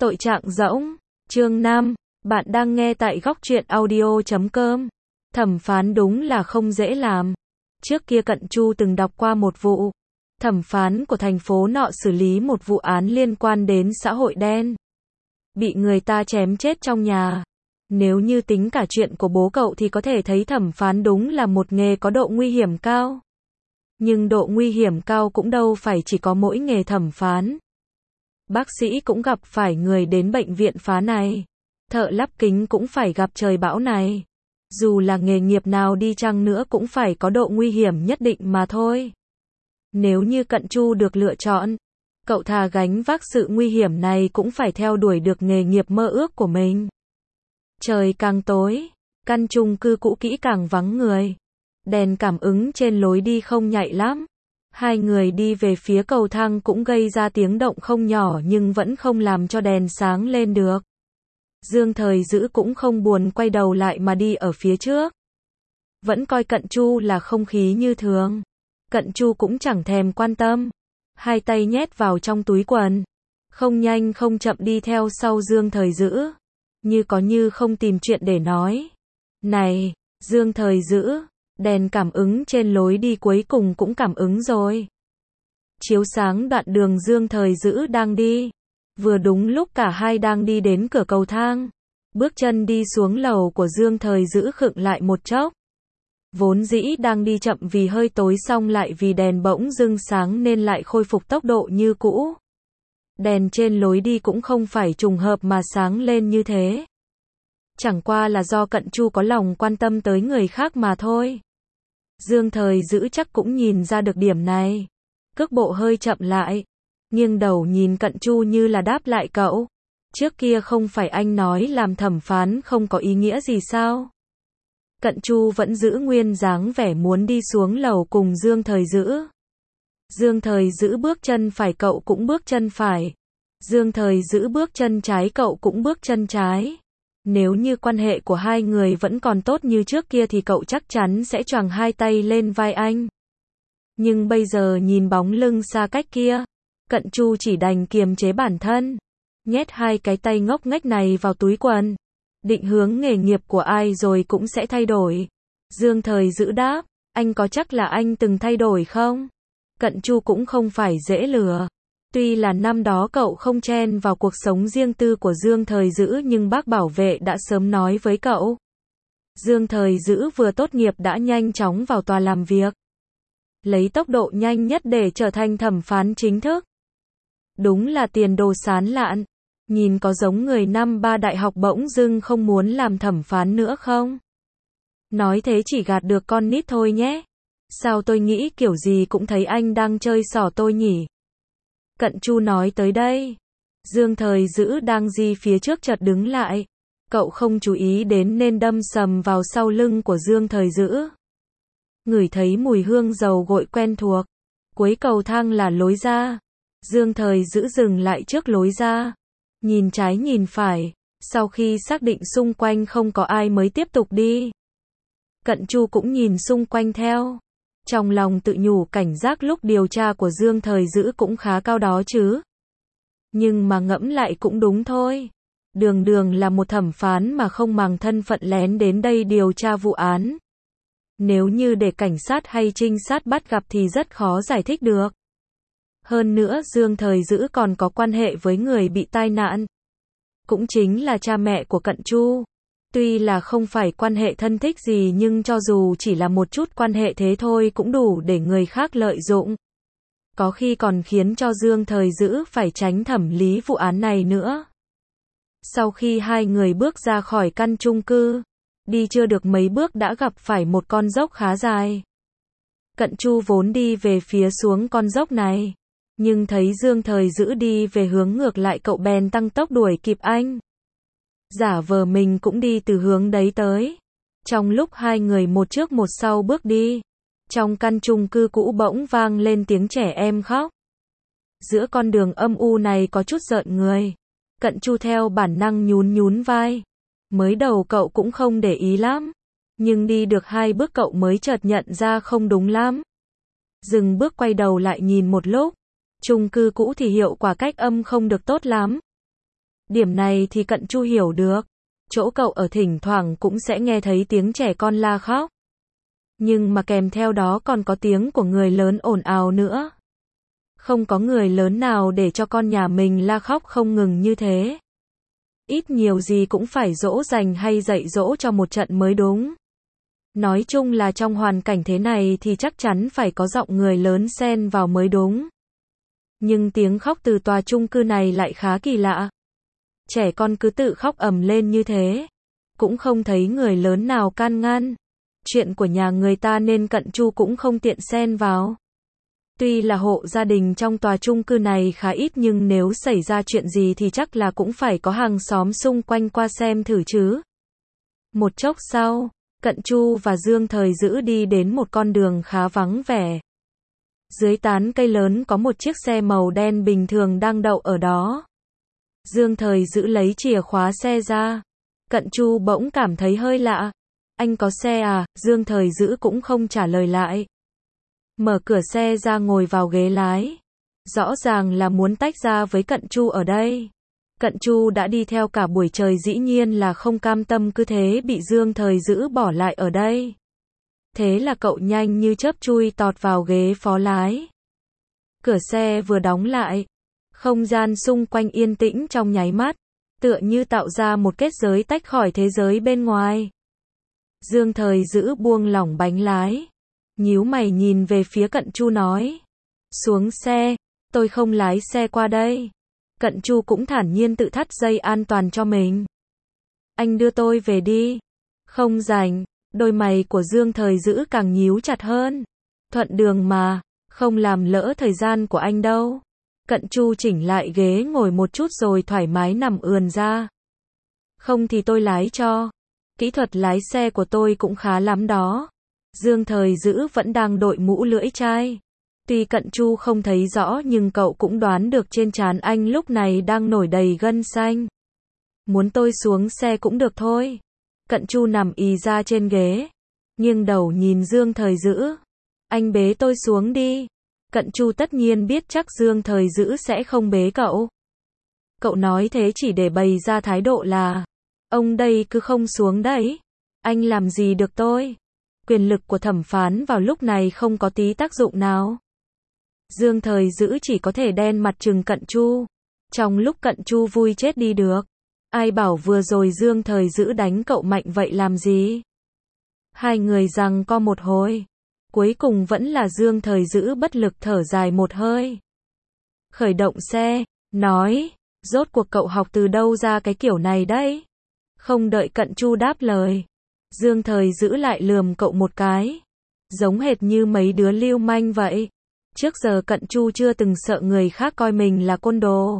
Tội trạng rỗng. Chương 5. Bạn đang nghe tại góc truyện audio.com. Thẩm phán đúng là không dễ làm. Trước kia Cận Chu từng đọc qua một vụ. Thẩm phán của thành phố nọ xử lý một vụ án liên quan đến xã hội đen. Bị người ta chém chết trong nhà. Nếu như tính cả chuyện của bố cậu thì có thể thấy thẩm phán đúng là một nghề có độ nguy hiểm cao. Nhưng độ nguy hiểm cao cũng đâu phải chỉ có mỗi nghề thẩm phán. Bác sĩ cũng gặp phải người đến bệnh viện phá này. Thợ lắp kính cũng phải gặp trời bão này. Dù là nghề nghiệp nào đi chăng nữa cũng phải có độ nguy hiểm nhất định mà thôi. Nếu như Cận Chu được lựa chọn, cậu thà gánh vác sự nguy hiểm này cũng phải theo đuổi được nghề nghiệp mơ ước của mình. Trời càng tối, căn chung cư cũ kỹ càng vắng người. Đèn cảm ứng trên lối đi không nhạy lắm. Hai người đi về phía cầu thang cũng gây ra tiếng động không nhỏ nhưng vẫn không làm cho đèn sáng lên được. Dương Thời Dữ cũng không buồn quay đầu lại mà đi ở phía trước. Vẫn coi Cận Chu là không khí như thường. Cận Chu cũng chẳng thèm quan tâm. Hai tay nhét vào trong túi quần. Không nhanh không chậm đi theo sau Dương Thời Dữ. Như có như không tìm chuyện để nói. Này, Dương Thời Dữ, đèn cảm ứng trên lối đi cuối cùng cũng cảm ứng rồi. Chiếu sáng đoạn đường Dương Thời Dữ đang đi. Vừa đúng lúc cả hai đang đi đến cửa cầu thang. Bước chân đi xuống lầu của Dương Thời Dữ khựng lại một chốc. Vốn dĩ đang đi chậm vì hơi tối xong lại vì đèn bỗng dưng sáng nên lại khôi phục tốc độ như cũ. Đèn trên lối đi cũng không phải trùng hợp mà sáng lên như thế. Chẳng qua là do Cận Chu có lòng quan tâm tới người khác mà thôi. Dương Thời Dữ chắc cũng nhìn ra được điểm này. Cước bộ hơi chậm lại. Nghiêng đầu nhìn Cận Chu như là đáp lại cậu. Trước kia không phải anh nói làm thẩm phán không có ý nghĩa gì sao? Cận Chu vẫn giữ nguyên dáng vẻ muốn đi xuống lầu cùng Dương Thời Dữ. Dương Thời Dữ bước chân phải cậu cũng bước chân phải. Dương Thời Dữ bước chân trái cậu cũng bước chân trái. Nếu như quan hệ của hai người vẫn còn tốt như trước kia thì cậu chắc chắn sẽ choàng hai tay lên vai anh. Nhưng bây giờ nhìn bóng lưng xa cách kia, Cận Chu chỉ đành kiềm chế bản thân, nhét hai cái tay ngốc nghếch này vào túi quần. Định hướng nghề nghiệp của ai rồi cũng sẽ thay đổi. Dương Thời Dữ đáp, anh có chắc là anh từng thay đổi không? Cận Chu cũng không phải dễ lừa. Tuy là năm đó cậu không chen vào cuộc sống riêng tư của Dương Thời Dữ nhưng bác bảo vệ đã sớm nói với cậu. Dương Thời Dữ vừa tốt nghiệp đã nhanh chóng vào tòa làm việc. Lấy tốc độ nhanh nhất để trở thành thẩm phán chính thức. Đúng là tiền đồ sán lạn. Nhìn có giống người năm ba đại học bỗng dưng không muốn làm thẩm phán nữa không? Nói thế chỉ gạt được con nít thôi nhé. Sao tôi nghĩ kiểu gì cũng thấy anh đang chơi xỏ tôi nhỉ? Cận Chu nói tới đây. Dương Thời Dữ đang di phía trước chợt đứng lại. Cậu không chú ý đến nên đâm sầm vào sau lưng của Dương Thời Dữ. Ngửi thấy mùi hương dầu gội quen thuộc. Cuối cầu thang là lối ra. Dương Thời Dữ dừng lại trước lối ra. Nhìn trái nhìn phải. Sau khi xác định xung quanh không có ai mới tiếp tục đi. Cận Chu cũng nhìn xung quanh theo. Trong lòng tự nhủ cảnh giác lúc điều tra của Dương Thời Dữ cũng khá cao đó chứ. Nhưng mà ngẫm lại cũng đúng thôi. Đường đường là một thẩm phán mà không màng thân phận lén đến đây điều tra vụ án. Nếu như để cảnh sát hay trinh sát bắt gặp thì rất khó giải thích được. Hơn nữa Dương Thời Dữ còn có quan hệ với người bị tai nạn. Cũng chính là cha mẹ của Cận Chu. Tuy là không phải quan hệ thân thích gì nhưng cho dù chỉ là một chút quan hệ thế thôi cũng đủ để người khác lợi dụng. Có khi còn khiến cho Dương Thời Dữ phải tránh thẩm lý vụ án này nữa. Sau khi hai người bước ra khỏi căn chung cư, đi chưa được mấy bước đã gặp phải một con dốc khá dài. Cận Chu vốn đi về phía xuống con dốc này. Nhưng thấy Dương Thời Dữ đi về hướng ngược lại cậu bèn tăng tốc đuổi kịp anh. Giả vờ mình cũng đi từ hướng đấy tới. Trong lúc hai người một trước một sau bước đi, trong căn chung cư cũ bỗng vang lên tiếng trẻ em khóc. Giữa con đường âm u này có chút rợn người. Cận Chu theo bản năng nhún nhún vai. Mới đầu cậu cũng không để ý lắm. Nhưng đi được hai bước cậu mới chợt nhận ra không đúng lắm. Dừng bước quay đầu lại nhìn một lúc. Chung cư cũ thì hiệu quả cách âm không được tốt lắm. Điểm này thì Cận Chu hiểu được. Chỗ cậu ở thỉnh thoảng cũng sẽ nghe thấy tiếng trẻ con la khóc. Nhưng mà kèm theo đó còn có tiếng của người lớn ồn ào nữa. Không có người lớn nào để cho con nhà mình la khóc không ngừng như thế. Ít nhiều gì cũng phải dỗ dành hay dạy dỗ cho một trận mới đúng. Nói chung là trong hoàn cảnh thế này thì chắc chắn phải có giọng người lớn xen vào mới đúng. Nhưng tiếng khóc từ tòa chung cư này lại khá kỳ lạ. Trẻ con cứ tự khóc ầm lên như thế. Cũng không thấy người lớn nào can ngăn. Chuyện của nhà người ta nên Cận Chu cũng không tiện xen vào. Tuy là hộ gia đình trong tòa chung cư này khá ít nhưng nếu xảy ra chuyện gì thì chắc là cũng phải có hàng xóm xung quanh qua xem thử chứ. Một chốc sau, Cận Chu và Dương Thời Dữ đi đến một con đường khá vắng vẻ. Dưới tán cây lớn có một chiếc xe màu đen bình thường đang đậu ở đó. Dương Thời Dữ lấy chìa khóa xe ra. Cận Chu bỗng cảm thấy hơi lạ. Anh có xe à? Dương Thời Dữ cũng không trả lời lại. Mở cửa xe ra ngồi vào ghế lái. Rõ ràng là muốn tách ra với Cận Chu ở đây. Cận Chu đã đi theo cả buổi trời dĩ nhiên là không cam tâm cứ thế bị Dương Thời Dữ bỏ lại ở đây. Thế là cậu nhanh như chớp chui tọt vào ghế phó lái. Cửa xe vừa đóng lại. Không gian xung quanh yên tĩnh trong nháy mắt. Tựa như tạo ra một kết giới tách khỏi thế giới bên ngoài. Dương Thời Dữ buông lỏng bánh lái. Nhíu mày nhìn về phía Cận Chu nói. Xuống xe, tôi không lái xe qua đây. Cận Chu cũng thản nhiên tự thắt dây an toàn cho mình. Anh đưa tôi về đi. Không rảnh, đôi mày của Dương Thời Dữ càng nhíu chặt hơn. Thuận đường mà, không làm lỡ thời gian của anh đâu. Cận Chu chỉnh lại ghế ngồi một chút rồi thoải mái nằm ườn ra. Không thì tôi lái cho. Kỹ thuật lái xe của tôi cũng khá lắm đó. Dương Thời Dữ vẫn đang đội mũ lưỡi chai. Tuy Cận Chu không thấy rõ nhưng cậu cũng đoán được trên trán anh lúc này đang nổi đầy gân xanh. Muốn tôi xuống xe cũng được thôi. Cận Chu nằm ì ra trên ghế. Nghiêng đầu nhìn Dương Thời Dữ. Anh bế tôi xuống đi. Cận Chu tất nhiên biết chắc Dương Thời Dữ sẽ không bế cậu. Cậu nói thế chỉ để bày ra thái độ là ông đây cứ không xuống đấy. Anh làm gì được tôi. Quyền lực của thẩm phán vào lúc này không có tí tác dụng nào. Dương Thời Dữ chỉ có thể đen mặt trừng Cận Chu. Trong lúc Cận Chu vui chết đi được. Ai bảo vừa rồi Dương Thời Dữ đánh cậu mạnh vậy làm gì? Hai người giằng co một hồi. Cuối cùng vẫn là Dương Thời Dữ bất lực thở dài một hơi. Khởi động xe, nói, rốt cuộc cậu học từ đâu ra cái kiểu này đấy? Không đợi Cận Chu đáp lời. Dương Thời Dữ lại lườm cậu một cái. Giống hệt như mấy đứa lưu manh vậy. Trước giờ Cận Chu chưa từng sợ người khác coi mình là côn đồ.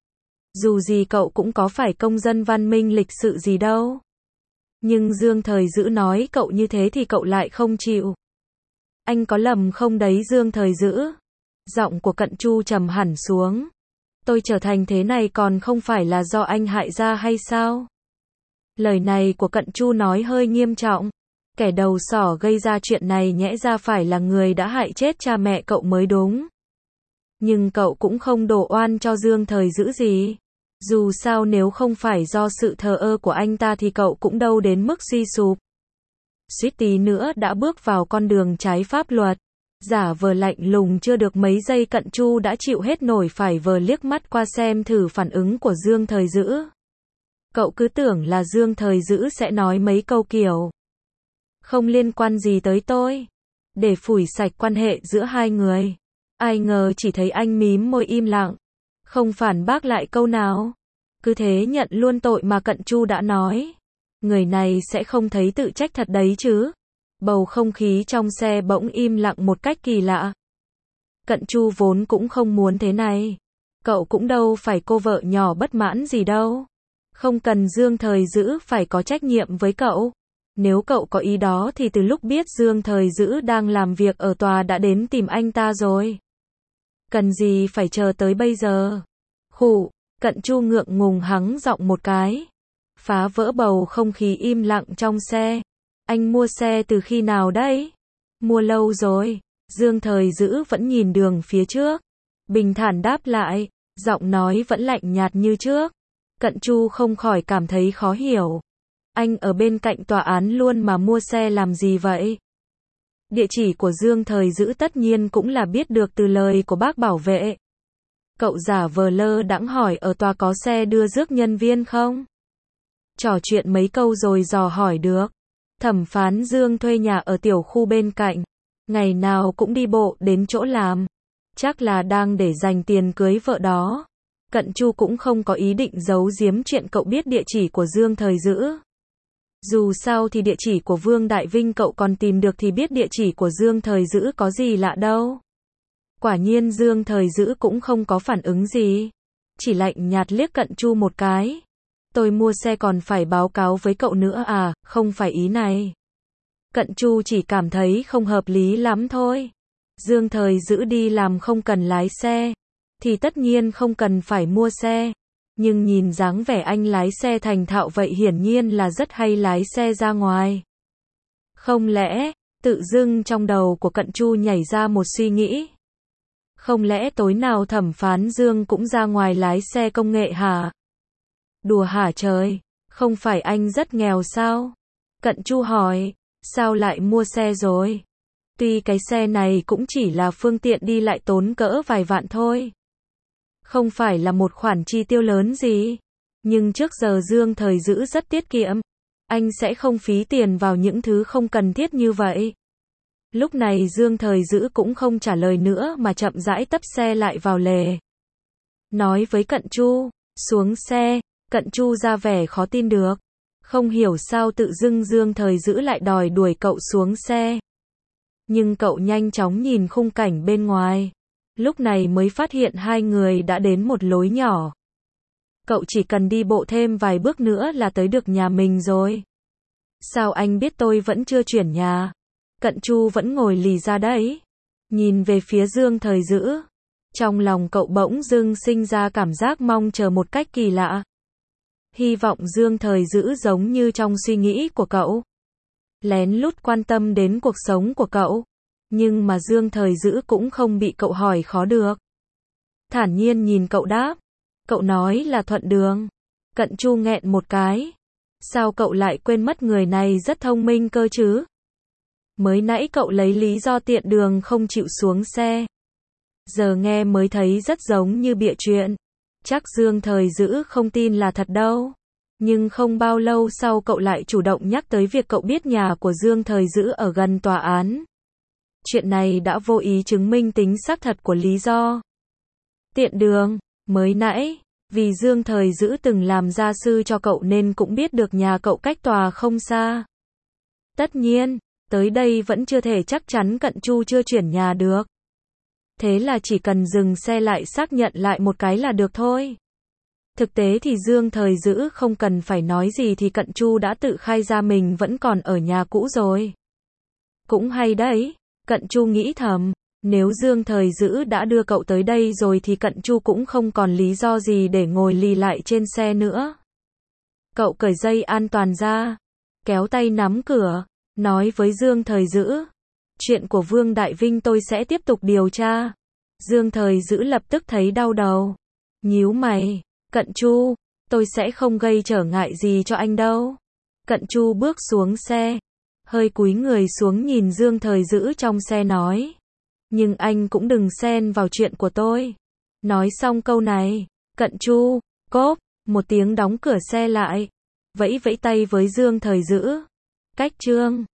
Dù gì cậu cũng có phải công dân văn minh lịch sự gì đâu. Nhưng Dương Thời Dữ nói cậu như thế thì cậu lại không chịu. Anh có lầm không đấy Dương Thời Dữ? Giọng của Cận Chu trầm hẳn xuống. Tôi trở thành thế này còn không phải là do anh hại ra hay sao? Lời này của Cận Chu nói hơi nghiêm trọng. Kẻ đầu sỏ gây ra chuyện này nhẽ ra phải là người đã hại chết cha mẹ cậu mới đúng. Nhưng cậu cũng không đổ oan cho Dương Thời Dữ gì. Dù sao nếu không phải do sự thờ ơ của anh ta thì cậu cũng đâu đến mức suy sụp. Suýt tí nữa đã bước vào con đường trái pháp luật. Giả vờ lạnh lùng chưa được mấy giây Cận Chu đã chịu hết nổi phải vờ liếc mắt qua xem thử phản ứng của Dương Thời Dữ. Cậu cứ tưởng là Dương Thời Dữ sẽ nói mấy câu kiểu không liên quan gì tới tôi, để phủi sạch quan hệ giữa hai người. Ai ngờ chỉ thấy anh mím môi im lặng, không phản bác lại câu nào. Cứ thế nhận luôn tội mà Cận Chu đã nói. Người này sẽ không thấy tự trách thật đấy chứ. Bầu không khí trong xe bỗng im lặng một cách kỳ lạ. Cận Chu vốn cũng không muốn thế này. Cậu cũng đâu phải cô vợ nhỏ bất mãn gì đâu. Không cần Dương Thời Dữ phải có trách nhiệm với cậu. Nếu cậu có ý đó thì từ lúc biết Dương Thời Dữ đang làm việc ở tòa đã đến tìm anh ta rồi. Cần gì phải chờ tới bây giờ. Khụ, Cận Chu ngượng ngùng hắng giọng một cái. Phá vỡ bầu không khí im lặng trong xe. Anh mua xe từ khi nào đấy? Mua lâu rồi. Dương Thời Dữ vẫn nhìn đường phía trước. Bình thản đáp lại, giọng nói vẫn lạnh nhạt như trước. Cận Chu không khỏi cảm thấy khó hiểu. Anh ở bên cạnh tòa án luôn mà mua xe làm gì vậy? Địa chỉ của Dương Thời Dữ tất nhiên cũng là biết được từ lời của bác bảo vệ. Cậu giả vờ lơ đãng hỏi ở tòa có xe đưa rước nhân viên không? Trò chuyện mấy câu rồi dò hỏi được. Thẩm phán Dương thuê nhà ở tiểu khu bên cạnh. Ngày nào cũng đi bộ đến chỗ làm. Chắc là đang để dành tiền cưới vợ đó. Cận Chu cũng không có ý định giấu giếm chuyện cậu biết địa chỉ của Dương Thời Dữ. Dù sao thì địa chỉ của Vương Đại Vinh cậu còn tìm được thì biết địa chỉ của Dương Thời Dữ có gì lạ đâu. Quả nhiên Dương Thời Dữ cũng không có phản ứng gì. Chỉ lạnh nhạt liếc Cận Chu một cái. Tôi mua xe còn phải báo cáo với cậu nữa à, không phải ý này. Cận Chu chỉ cảm thấy không hợp lý lắm thôi. Dương Thời Dữ đi làm không cần lái xe, thì tất nhiên không cần phải mua xe. Nhưng nhìn dáng vẻ anh lái xe thành thạo vậy hiển nhiên là rất hay lái xe ra ngoài. Không lẽ, tự dưng trong đầu của Cận Chu nhảy ra một suy nghĩ. Không lẽ tối nào thẩm phán Dương cũng ra ngoài lái xe công nghệ hả? Đùa hả trời, không phải anh rất nghèo sao? Cận Chu hỏi, sao lại mua xe rồi? Tuy cái xe này cũng chỉ là phương tiện đi lại tốn cỡ vài vạn thôi. Không phải là một khoản chi tiêu lớn gì. Nhưng trước giờ Dương Thời Dữ rất tiết kiệm. Anh sẽ không phí tiền vào những thứ không cần thiết như vậy. Lúc này Dương Thời Dữ cũng không trả lời nữa mà chậm rãi tấp xe lại vào lề. Nói với Cận Chu, xuống xe. Cận Chu ra vẻ khó tin được. Không hiểu sao tự dưng Dương Thời Dữ lại đòi đuổi cậu xuống xe. Nhưng cậu nhanh chóng nhìn khung cảnh bên ngoài. Lúc này mới phát hiện hai người đã đến một lối nhỏ. Cậu chỉ cần đi bộ thêm vài bước nữa là tới được nhà mình rồi. Sao anh biết tôi vẫn chưa chuyển nhà? Cận Chu vẫn ngồi lì ra đấy. Nhìn về phía Dương Thời Dữ. Trong lòng cậu bỗng dưng sinh ra cảm giác mong chờ một cách kỳ lạ. Hy vọng Dương Thời Dữ giống như trong suy nghĩ của cậu. Lén lút quan tâm đến cuộc sống của cậu. Nhưng mà Dương Thời Dữ cũng không bị cậu hỏi khó được. Thản nhiên nhìn cậu đáp. Cậu nói là thuận đường. Cận Chu nghẹn một cái. Sao cậu lại quên mất người này rất thông minh cơ chứ? Mới nãy cậu lấy lý do tiện đường không chịu xuống xe. Giờ nghe mới thấy rất giống như bịa chuyện. Chắc Dương Thời Dữ không tin là thật đâu. Nhưng không bao lâu sau cậu lại chủ động nhắc tới việc cậu biết nhà của Dương Thời Dữ ở gần tòa án. Chuyện này đã vô ý chứng minh tính xác thật của lý do tiện đường. Mới nãy, vì Dương Thời Dữ từng làm gia sư cho cậu nên cũng biết được nhà cậu cách tòa không xa. Tất nhiên, tới đây vẫn chưa thể chắc chắn Cận Chu chưa chuyển nhà được. Thế là chỉ cần dừng xe lại xác nhận lại một cái là được thôi. Thực tế thì Dương Thời Dữ không cần phải nói gì thì Cận Chu đã tự khai ra mình vẫn còn ở nhà cũ rồi. Cũng hay đấy, Cận Chu nghĩ thầm, nếu Dương Thời Dữ đã đưa cậu tới đây rồi thì Cận Chu cũng không còn lý do gì để ngồi lì lại trên xe nữa. Cậu cởi dây an toàn ra, kéo tay nắm cửa, nói với Dương Thời Dữ. Chuyện của Vương Đại Vinh tôi sẽ tiếp tục điều tra. Dương Thời Dữ lập tức thấy đau đầu. Nhíu mày, Cận Chu, tôi sẽ không gây trở ngại gì cho anh đâu. Cận Chu bước xuống xe, hơi cúi người xuống nhìn Dương Thời Dữ trong xe nói. Nhưng anh cũng đừng xen vào chuyện của tôi. Nói xong câu này, Cận Chu, cốp, một tiếng đóng cửa xe lại. Vẫy vẫy tay với Dương Thời Dữ. Cách chương